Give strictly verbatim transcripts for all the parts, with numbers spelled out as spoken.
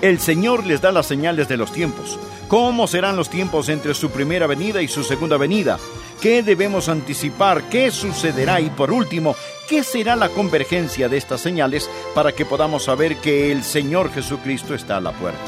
El Señor les da las señales de los tiempos. ¿Cómo serán los tiempos entre su primera venida y su segunda venida? ¿Qué debemos anticipar? ¿Qué sucederá? Y por último, ¿qué será la convergencia de estas señales para que podamos saber que el Señor Jesucristo está a la puerta?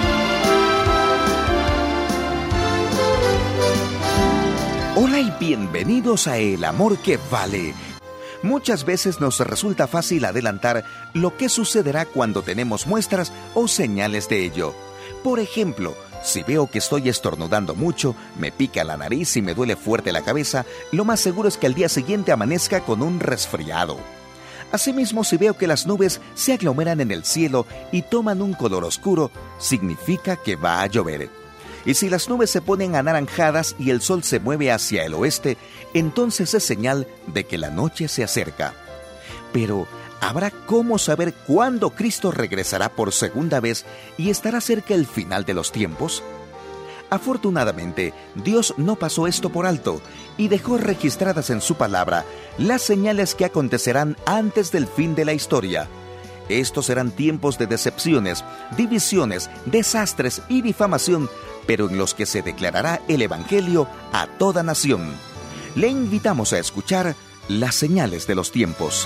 Hola y bienvenidos a El Amor que Vale. Muchas veces nos resulta fácil adelantar lo que sucederá cuando tenemos muestras o señales de ello. Por ejemplo, si veo que estoy estornudando mucho, me pica la nariz y me duele fuerte la cabeza, lo más seguro es que al día siguiente amanezca con un resfriado. Asimismo, si veo que las nubes se aglomeran en el cielo y toman un color oscuro, significa que va a llover. Y si las nubes se ponen anaranjadas y el sol se mueve hacia el oeste, entonces es señal de que la noche se acerca. Pero, ¿habrá cómo saber cuándo Cristo regresará por segunda vez y estará cerca el final de los tiempos? Afortunadamente, Dios no pasó esto por alto y dejó registradas en su palabra las señales que acontecerán antes del fin de la historia. Estos serán tiempos de decepciones, divisiones, desastres y difamación, pero en los que se declarará el Evangelio a toda nación. Le invitamos a escuchar las señales de los tiempos.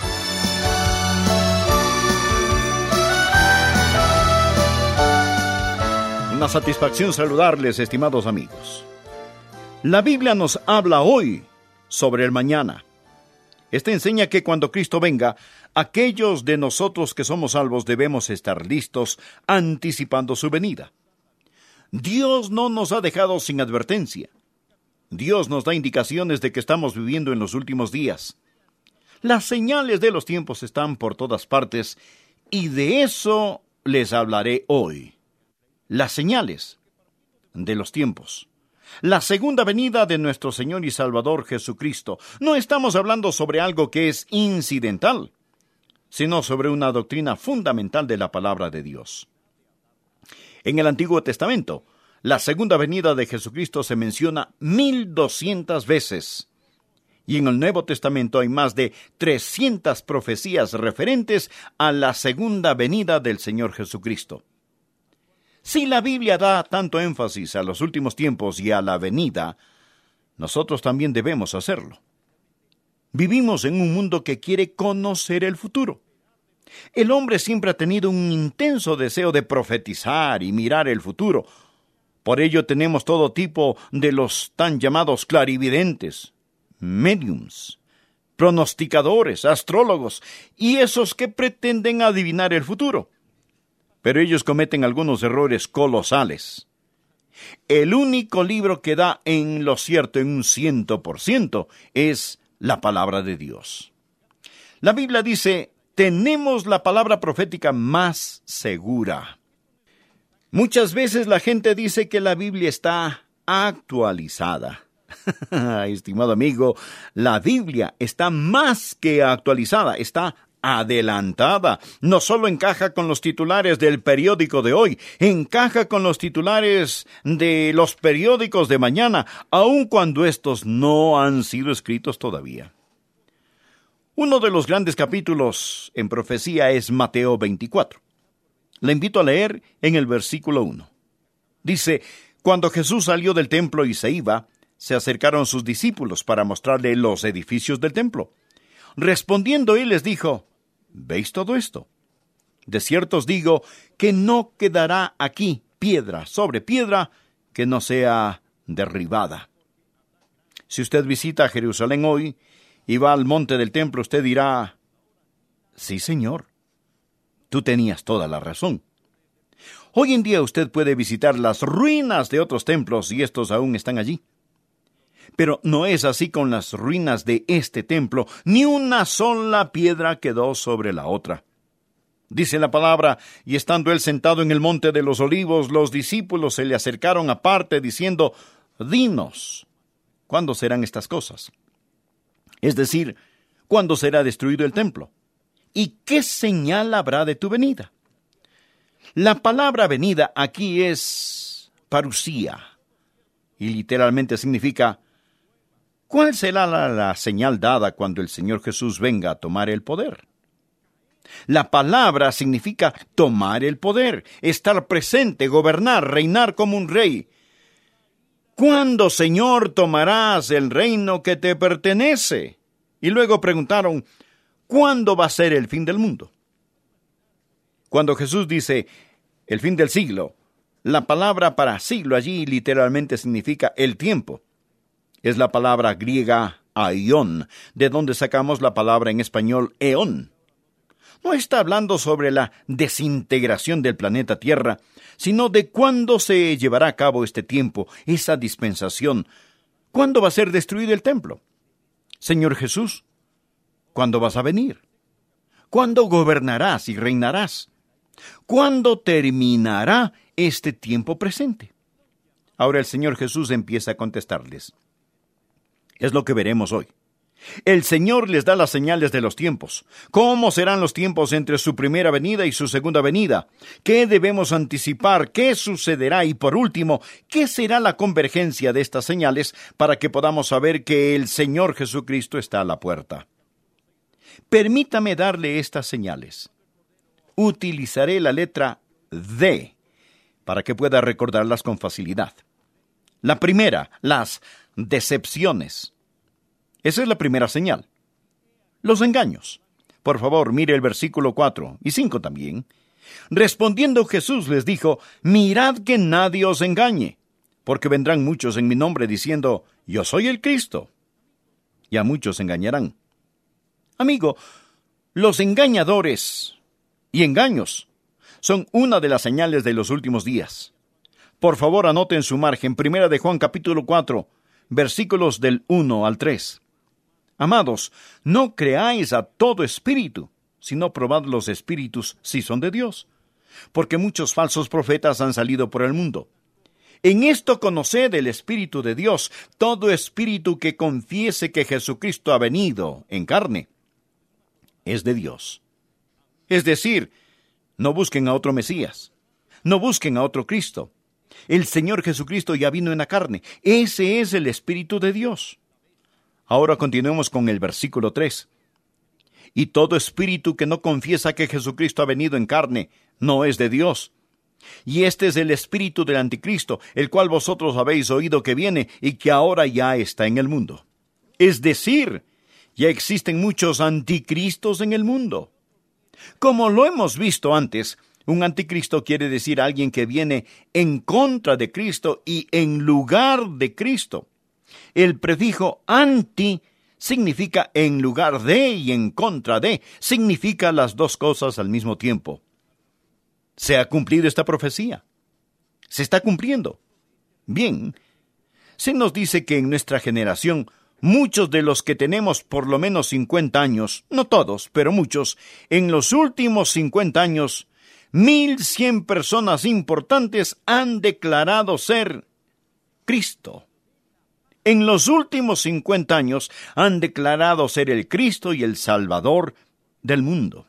Una satisfacción saludarles, estimados amigos. La Biblia nos habla hoy sobre el mañana. Esta enseña que cuando Cristo venga, aquellos de nosotros que somos salvos debemos estar listos, anticipando su venida. Dios no nos ha dejado sin advertencia. Dios nos da indicaciones de que estamos viviendo en los últimos días. Las señales de los tiempos están por todas partes y de eso les hablaré hoy. Las señales de los tiempos. La segunda venida de nuestro Señor y Salvador Jesucristo. No estamos hablando sobre algo que es incidental, sino sobre una doctrina fundamental de la palabra de Dios. En el Antiguo Testamento, la segunda venida de Jesucristo se menciona mil doscientas veces. Y en el Nuevo Testamento hay más de trescientas profecías referentes a la segunda venida del Señor Jesucristo. Si la Biblia da tanto énfasis a los últimos tiempos y a la venida, nosotros también debemos hacerlo. Vivimos en un mundo que quiere conocer el futuro. El hombre siempre ha tenido un intenso deseo de profetizar y mirar el futuro. Por ello tenemos todo tipo de los tan llamados clarividentes, mediums, pronosticadores, astrólogos y esos que pretenden adivinar el futuro. Pero ellos cometen algunos errores colosales. El único libro que da en lo cierto en un ciento por ciento es la palabra de Dios. La Biblia dice: tenemos la palabra profética más segura. Muchas veces la gente dice que la Biblia está actualizada. Estimado amigo, la Biblia está más que actualizada, está adelantada. No solo encaja con los titulares del periódico de hoy, encaja con los titulares de los periódicos de mañana, aun cuando estos no han sido escritos todavía. Uno de los grandes capítulos en profecía es Mateo veinticuatro. Le invito a leer en el versículo uno. Dice: cuando Jesús salió del templo y se iba, se acercaron sus discípulos para mostrarle los edificios del templo. Respondiendo él les dijo: ¿veis todo esto? De cierto os digo que no quedará aquí piedra sobre piedra que no sea derribada. Si usted visita Jerusalén hoy y va al monte del templo, usted dirá: sí, Señor, tú tenías toda la razón. Hoy en día usted puede visitar las ruinas de otros templos y estos aún están allí. Pero no es así con las ruinas de este templo. Ni una sola piedra quedó sobre la otra. Dice la palabra: y estando él sentado en el monte de los olivos, los discípulos se le acercaron aparte diciendo: dinos, ¿cuándo serán estas cosas? Es decir, ¿cuándo será destruido el templo? ¿Y qué señal habrá de tu venida? La palabra venida aquí es parusía, y literalmente significa: ¿cuál será la, la señal dada cuando el Señor Jesús venga a tomar el poder? La palabra significa tomar el poder, estar presente, gobernar, reinar como un rey. ¿Cuándo, Señor, tomarás el reino que te pertenece? Y luego preguntaron, ¿cuándo va a ser el fin del mundo? Cuando Jesús dice el fin del siglo, la palabra para siglo allí literalmente significa el tiempo. Es la palabra griega aión, de donde sacamos la palabra en español eón. No está hablando sobre la desintegración del planeta Tierra, sino de cuándo se llevará a cabo este tiempo, esa dispensación. ¿Cuándo va a ser destruido el templo? Señor Jesús, ¿cuándo vas a venir? ¿Cuándo gobernarás y reinarás? ¿Cuándo terminará este tiempo presente? Ahora el Señor Jesús empieza a contestarles. Es lo que veremos hoy. El Señor les da las señales de los tiempos. ¿Cómo serán los tiempos entre su primera venida y su segunda venida? ¿Qué debemos anticipar? ¿Qué sucederá? Y por último, ¿qué será la convergencia de estas señales para que podamos saber que el Señor Jesucristo está a la puerta? Permítame darle estas señales. Utilizaré la letra D para que pueda recordarlas con facilidad. La primera, las decepciones. Esa es la primera señal. Los engaños. Por favor, mire el versículo cuatro y cinco también. Respondiendo Jesús les dijo, mirad que nadie os engañe, porque vendrán muchos en mi nombre diciendo, yo soy el Cristo, y a muchos engañarán. Amigo, los engañadores y engaños son una de las señales de los últimos días. Por favor, anote en su margen, Primera de Juan capítulo cuatro, versículos del uno al tres. Amados, no creáis a todo espíritu, sino probad los espíritus si son de Dios, porque muchos falsos profetas han salido por el mundo. En esto conoced el Espíritu de Dios, todo espíritu que confiese que Jesucristo ha venido en carne, es de Dios. Es decir, no busquen a otro Mesías, no busquen a otro Cristo. El Señor Jesucristo ya vino en la carne, ese es el Espíritu de Dios. Ahora continuemos con el versículo tres. Y todo espíritu que no confiesa que Jesucristo ha venido en carne, no es de Dios. Y este es el espíritu del anticristo, el cual vosotros habéis oído que viene y que ahora ya está en el mundo. Es decir, ya existen muchos anticristos en el mundo. Como lo hemos visto antes, un anticristo quiere decir alguien que viene en contra de Cristo y en lugar de Cristo. El prefijo anti significa en lugar de y en contra de, significa las dos cosas al mismo tiempo. ¿Se ha cumplido esta profecía? ¿Se está cumpliendo? Bien, se nos dice que en nuestra generación, muchos de los que tenemos por lo menos cincuenta años, no todos, pero muchos, en los últimos cincuenta años, mil cien personas importantes han declarado ser Cristo. En los últimos cincuenta años han declarado ser el Cristo y el Salvador del mundo.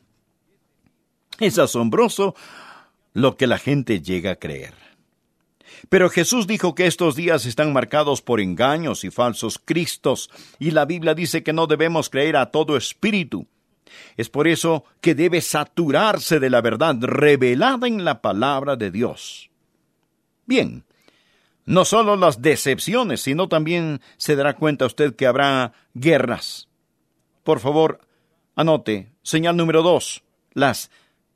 Es asombroso lo que la gente llega a creer. Pero Jesús dijo que estos días están marcados por engaños y falsos cristos, y la Biblia dice que no debemos creer a todo espíritu. Es por eso que debe saturarse de la verdad revelada en la palabra de Dios. Bien, no solo las decepciones, sino también se dará cuenta usted que habrá guerras. Por favor, anote, señal número dos, las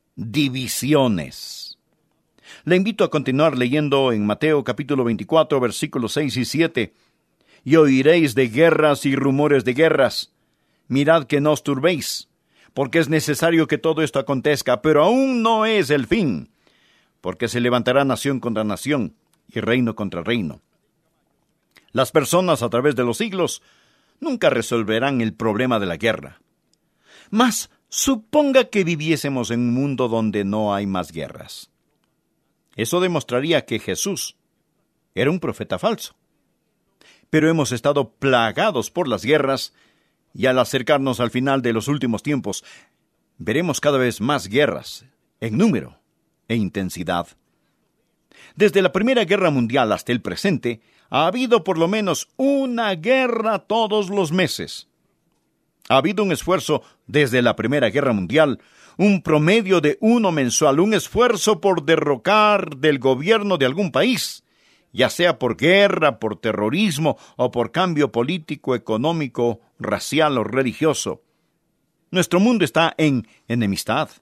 divisiones. Le invito a continuar leyendo en Mateo capítulo veinticuatro, versículos seis y siete. Y oiréis de guerras y rumores de guerras. Mirad que no os turbéis, porque es necesario que todo esto acontezca, pero aún no es el fin, porque se levantará nación contra nación y reino contra reino. Las personas a través de los siglos nunca resolverán el problema de la guerra. Mas suponga que viviésemos en un mundo donde no hay más guerras. Eso demostraría que Jesús era un profeta falso. Pero hemos estado plagados por las guerras, y al acercarnos al final de los últimos tiempos, veremos cada vez más guerras, en número e intensidad. Desde la Primera Guerra Mundial hasta el presente, ha habido por lo menos una guerra todos los meses. Ha habido un esfuerzo desde la Primera Guerra Mundial, un promedio de uno mensual, un esfuerzo por derrocar del gobierno de algún país, ya sea por guerra, por terrorismo o por cambio político, económico, racial o religioso. Nuestro mundo está en enemistad.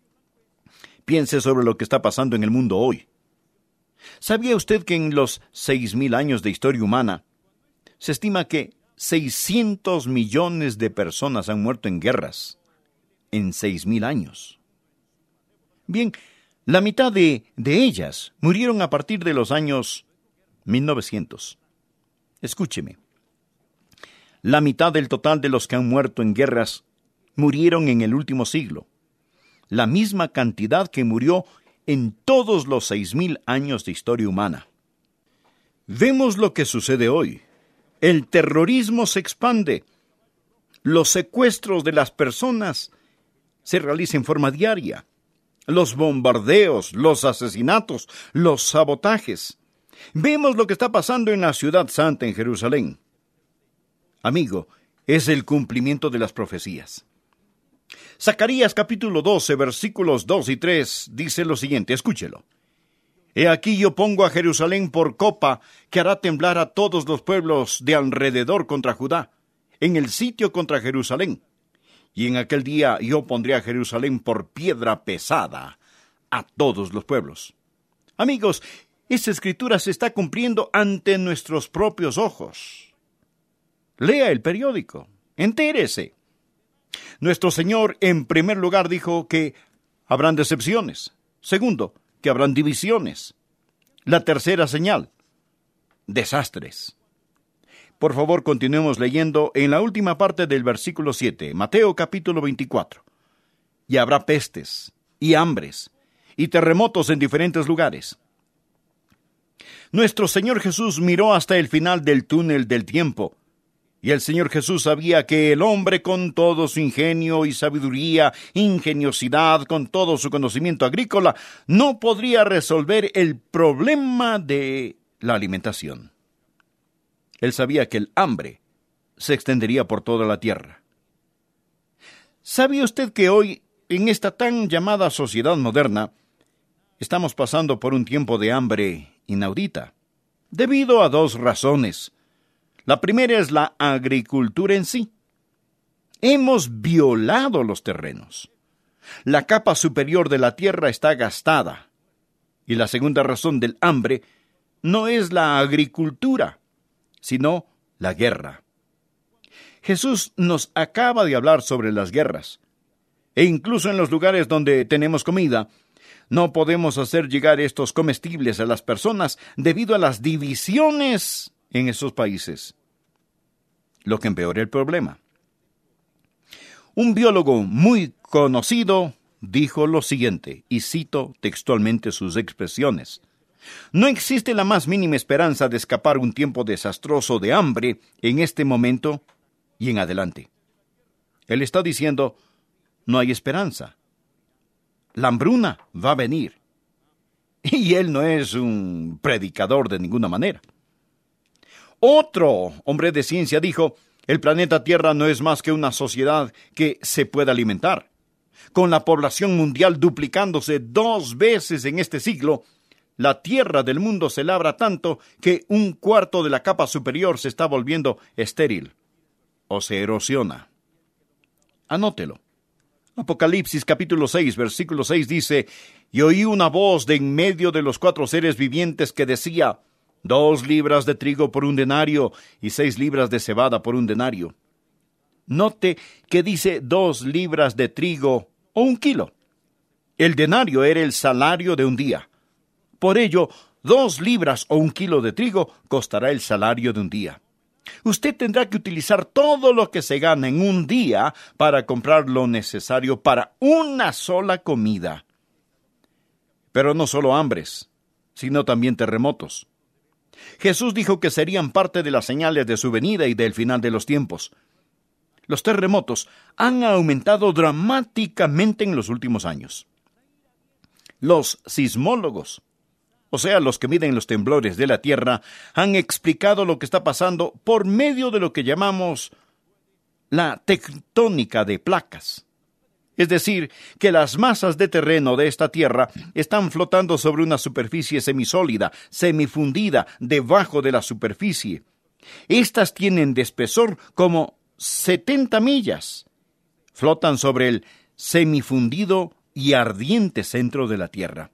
Piense sobre lo que está pasando en el mundo hoy. ¿Sabía usted que en los seis mil años de historia humana se estima que seiscientos millones de personas han muerto en guerras en seis mil años? Bien, la mitad de, de ellas murieron a partir de los años mil novecientos. Escúcheme. La mitad del total de los que han muerto en guerras murieron en el último siglo. La misma cantidad que murió en todos los seis mil años de historia humana. Vemos lo que sucede hoy. El terrorismo se expande. Los secuestros de las personas se realizan en forma diaria. Los bombardeos, los asesinatos, los sabotajes. Vemos lo que está pasando en la ciudad santa en Jerusalén. Amigo, es el cumplimiento de las profecías. Zacarías capítulo doce, versículos dos y tres, dice lo siguiente, escúchelo. He aquí yo pongo a Jerusalén por copa, que hará temblar a todos los pueblos de alrededor contra Judá, en el sitio contra Jerusalén. Y en aquel día yo pondré a Jerusalén por piedra pesada a todos los pueblos. Amigos, esta escritura se está cumpliendo ante nuestros propios ojos. Lea el periódico, entérese. Nuestro Señor, en primer lugar, dijo que habrán decepciones. Segundo, que habrán divisiones. La tercera señal, desastres. Por favor, continuemos leyendo en la última parte del versículo siete, Mateo capítulo veinticuatro. Y habrá pestes, y hambres, y terremotos en diferentes lugares. Nuestro Señor Jesús miró hasta el final del túnel del tiempo, y el Señor Jesús sabía que el hombre, con todo su ingenio y sabiduría, ingeniosidad, con todo su conocimiento agrícola, no podría resolver el problema de la alimentación. Él sabía que el hambre se extendería por toda la tierra. ¿Sabía usted que hoy, en esta tan llamada sociedad moderna, estamos pasando por un tiempo de hambre inaudita? Debido a dos razones. La primera es la agricultura en sí. Hemos violado los terrenos. La capa superior de la tierra está gastada. Y la segunda razón del hambre no es la agricultura, sino la guerra. Jesús nos acaba de hablar sobre las guerras. E incluso en los lugares donde tenemos comida, no podemos hacer llegar estos comestibles a las personas debido a las divisiones en esos países, lo que empeora el problema. Un biólogo muy conocido dijo lo siguiente, y cito textualmente sus expresiones: no existe la más mínima esperanza de escapar un tiempo desastroso de hambre en este momento y en adelante. Él está diciendo, no hay esperanza. La hambruna va a venir. Y él no es un predicador de ninguna manera. Otro hombre de ciencia dijo, el planeta Tierra no es más que una sociedad que se puede alimentar. Con la población mundial duplicándose dos veces en este siglo, la tierra del mundo se labra tanto que un cuarto de la capa superior se está volviendo estéril o se erosiona. Anótelo. Apocalipsis capítulo seis, versículo seis dice, y oí una voz de en medio de los cuatro seres vivientes que decía, dos libras de trigo por un denario y seis libras de cebada por un denario. Note que dice dos libras de trigo o un kilo. El denario era el salario de un día. Por ello, dos libras o un kilo de trigo costará el salario de un día. Usted tendrá que utilizar todo lo que se gana en un día para comprar lo necesario para una sola comida. Pero no solo hambres, sino también terremotos. Jesús dijo que serían parte de las señales de su venida y del final de los tiempos. Los terremotos han aumentado dramáticamente en los últimos años. Los sismólogos, o sea, los que miden los temblores de la tierra, han explicado lo que está pasando por medio de lo que llamamos la tectónica de placas. Es decir, que las masas de terreno de esta tierra están flotando sobre una superficie semisólida, semifundida, debajo de la superficie. Estas tienen de espesor como setenta millas. Flotan sobre el semifundido y ardiente centro de la tierra.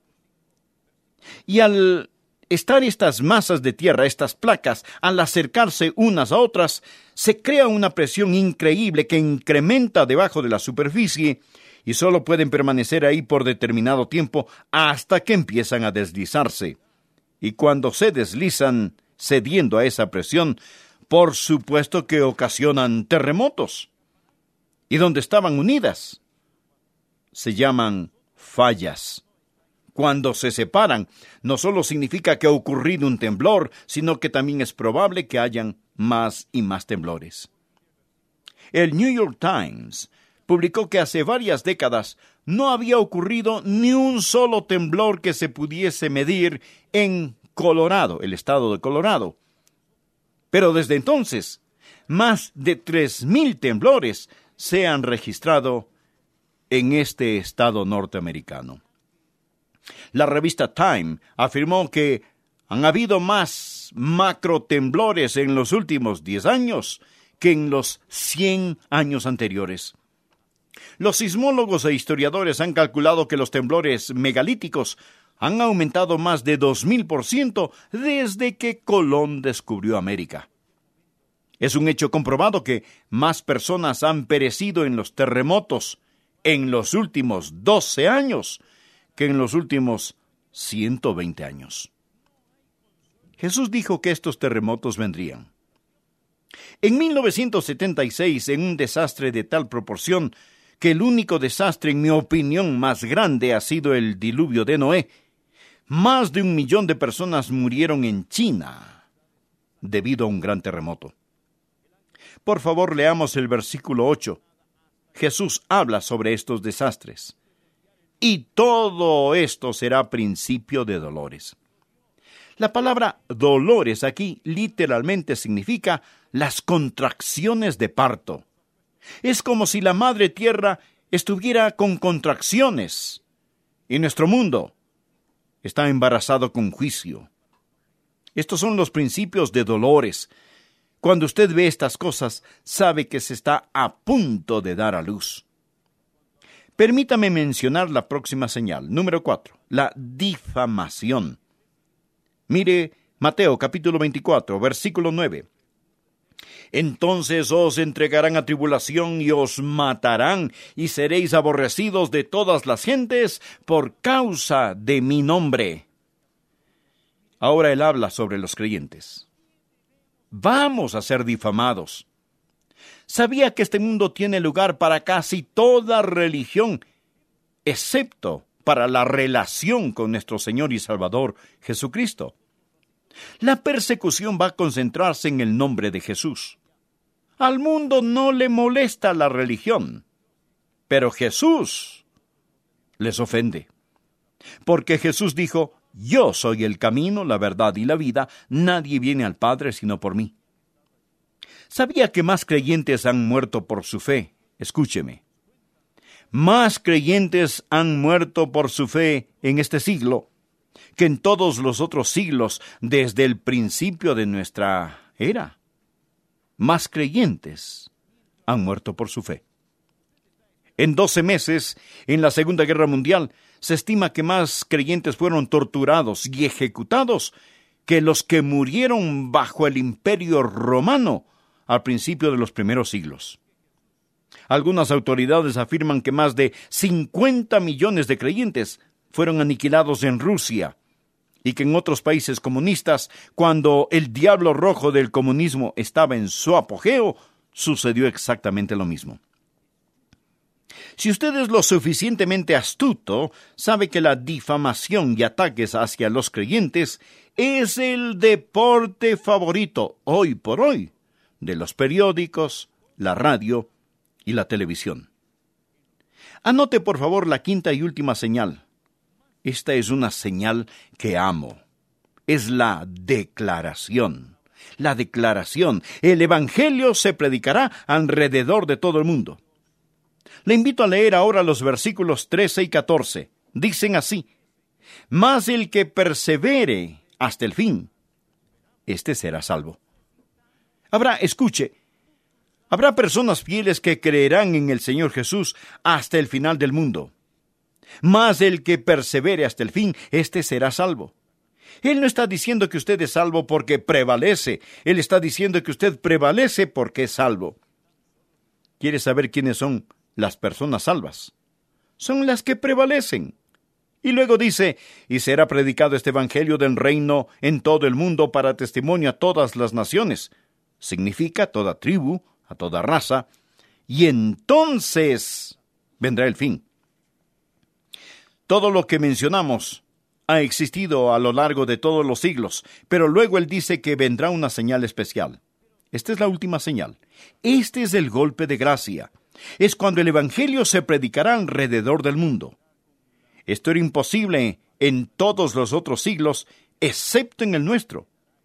Y al estar estas masas de tierra, estas placas, al acercarse unas a otras, se crea una presión increíble que incrementa debajo de la superficie y solo pueden permanecer ahí por determinado tiempo hasta que empiezan a deslizarse. Y cuando se deslizan, cediendo a esa presión, por supuesto que ocasionan terremotos. Y donde estaban unidas, se llaman fallas. Cuando se separan, no solo significa que ha ocurrido un temblor, sino que también es probable que hayan más y más temblores. El New York Times publicó que hace varias décadas no había ocurrido ni un solo temblor que se pudiese medir en Colorado, el estado de Colorado. Pero desde entonces, más de tres mil temblores se han registrado en este estado norteamericano. La revista Time afirmó que han habido más macrotemblores en los últimos diez años que en los cien años anteriores. Los sismólogos e historiadores han calculado que los temblores megalíticos han aumentado más de dos mil por ciento desde que Colón descubrió América. Es un hecho comprobado que más personas han perecido en los terremotos en los últimos doce años que en los últimos ciento veinte años. Jesús dijo que estos terremotos vendrían. En mil novecientos setenta y seis, en un desastre de tal proporción que el único desastre, en mi opinión, más grande ha sido el diluvio de Noé, más de un millón de personas murieron en China debido a un gran terremoto. Por favor, leamos el versículo ocho. Jesús habla sobre estos desastres. Y todo esto será principio de dolores. La palabra dolores aquí literalmente significa las contracciones de parto. Es como si la madre tierra estuviera con contracciones y nuestro mundo está embarazado con juicio. Estos son los principios de dolores. Cuando usted ve estas cosas, sabe que se está a punto de dar a luz. Permítame mencionar la próxima señal, número cuatro, la difamación. Mire Mateo capítulo veinticuatro, versículo nueve. Entonces os entregarán a tribulación y os matarán, y seréis aborrecidos de todas las gentes por causa de mi nombre. Ahora él habla sobre los creyentes. Vamos a ser difamados. Sabía que este mundo tiene lugar para casi toda religión, excepto para la relación con nuestro Señor y Salvador Jesucristo. La persecución va a concentrarse en el nombre de Jesús. Al mundo no le molesta la religión, pero Jesús les ofende. Porque Jesús dijo, yo soy el camino, la verdad y la vida, nadie viene al Padre sino por mí. ¿Sabía que más creyentes han muerto por su fe? Escúcheme. Más creyentes han muerto por su fe en este siglo que en todos los otros siglos desde el principio de nuestra era. Más creyentes han muerto por su fe. En doce meses, en la Segunda Guerra Mundial, se estima que más creyentes fueron torturados y ejecutados que los que murieron bajo el Imperio Romano al principio de los primeros siglos. Algunas autoridades afirman que más de cincuenta millones de creyentes fueron aniquilados en Rusia y que en otros países comunistas, cuando el diablo rojo del comunismo estaba en su apogeo, sucedió exactamente lo mismo. Si usted es lo suficientemente astuto, sabe que la difamación y ataques hacia los creyentes es el deporte favorito, hoy por hoy, de los periódicos, la radio y la televisión. Anote por favor la quinta y última señal. Esta es una señal que amo. Es la declaración. La declaración, el Evangelio se predicará alrededor de todo el mundo. Le invito a leer ahora los versículos trece y catorce. Dicen así: Mas el que persevere hasta el fin, éste será salvo. Habrá, escuche, habrá personas fieles que creerán en el Señor Jesús hasta el final del mundo. Mas el que persevere hasta el fin, éste será salvo. Él no está diciendo que usted es salvo porque prevalece. Él está diciendo que usted prevalece porque es salvo. ¿Quiere saber quiénes son las personas salvas? Son las que prevalecen. Y luego dice: y será predicado este evangelio del reino en todo el mundo para testimonio a todas las naciones. Significa a toda tribu, a toda raza. Y entonces vendrá el fin. Todo lo que mencionamos ha existido a lo largo de todos los siglos, pero luego él dice que vendrá una señal especial. Esta es la última señal. Este es el golpe de gracia. Es cuando el evangelio se predicará alrededor del mundo. Esto era imposible en todos los otros siglos, excepto en el nuestro.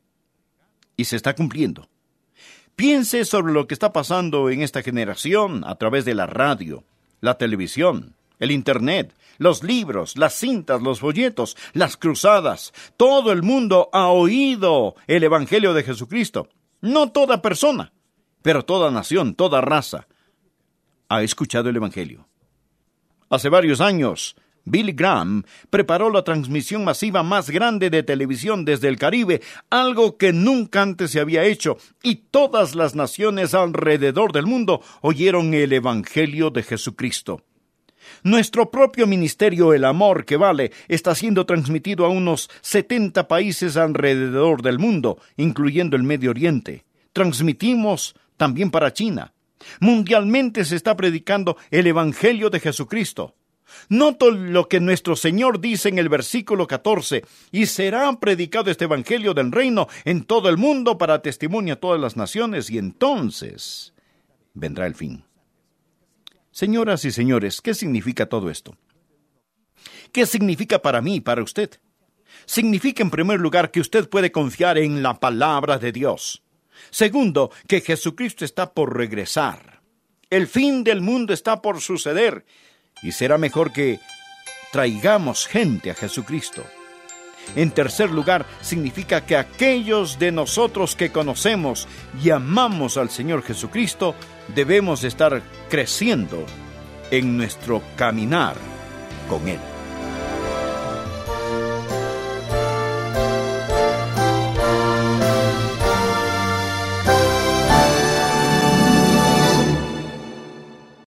Y se está cumpliendo. Piense sobre lo que está pasando en esta generación a través de la radio, la televisión, el Internet, los libros, las cintas, los folletos, las cruzadas. Todo el mundo ha oído el Evangelio de Jesucristo. No toda persona, pero toda nación, toda raza ha escuchado el Evangelio. Hace varios años, Billy Graham preparó la transmisión masiva más grande de televisión desde el Caribe, algo que nunca antes se había hecho, y todas las naciones alrededor del mundo oyeron el Evangelio de Jesucristo. Nuestro propio ministerio, El Amor que Vale, está siendo transmitido a unos setenta países alrededor del mundo, incluyendo el Medio Oriente. Transmitimos también para China. Mundialmente se está predicando el Evangelio de Jesucristo. Noto lo que nuestro Señor dice en el versículo catorce: y será predicado este Evangelio del reino en todo el mundo para testimonio a todas las naciones, y entonces vendrá el fin. Señoras y señores, ¿qué significa todo esto? ¿Qué significa para mí y para usted? Significa, en primer lugar, que usted puede confiar en la palabra de Dios. Segundo, que Jesucristo está por regresar. El fin del mundo está por suceder, y será mejor que traigamos gente a Jesucristo. En tercer lugar, significa que aquellos de nosotros que conocemos y amamos al Señor Jesucristo, debemos estar creciendo en nuestro caminar con Él.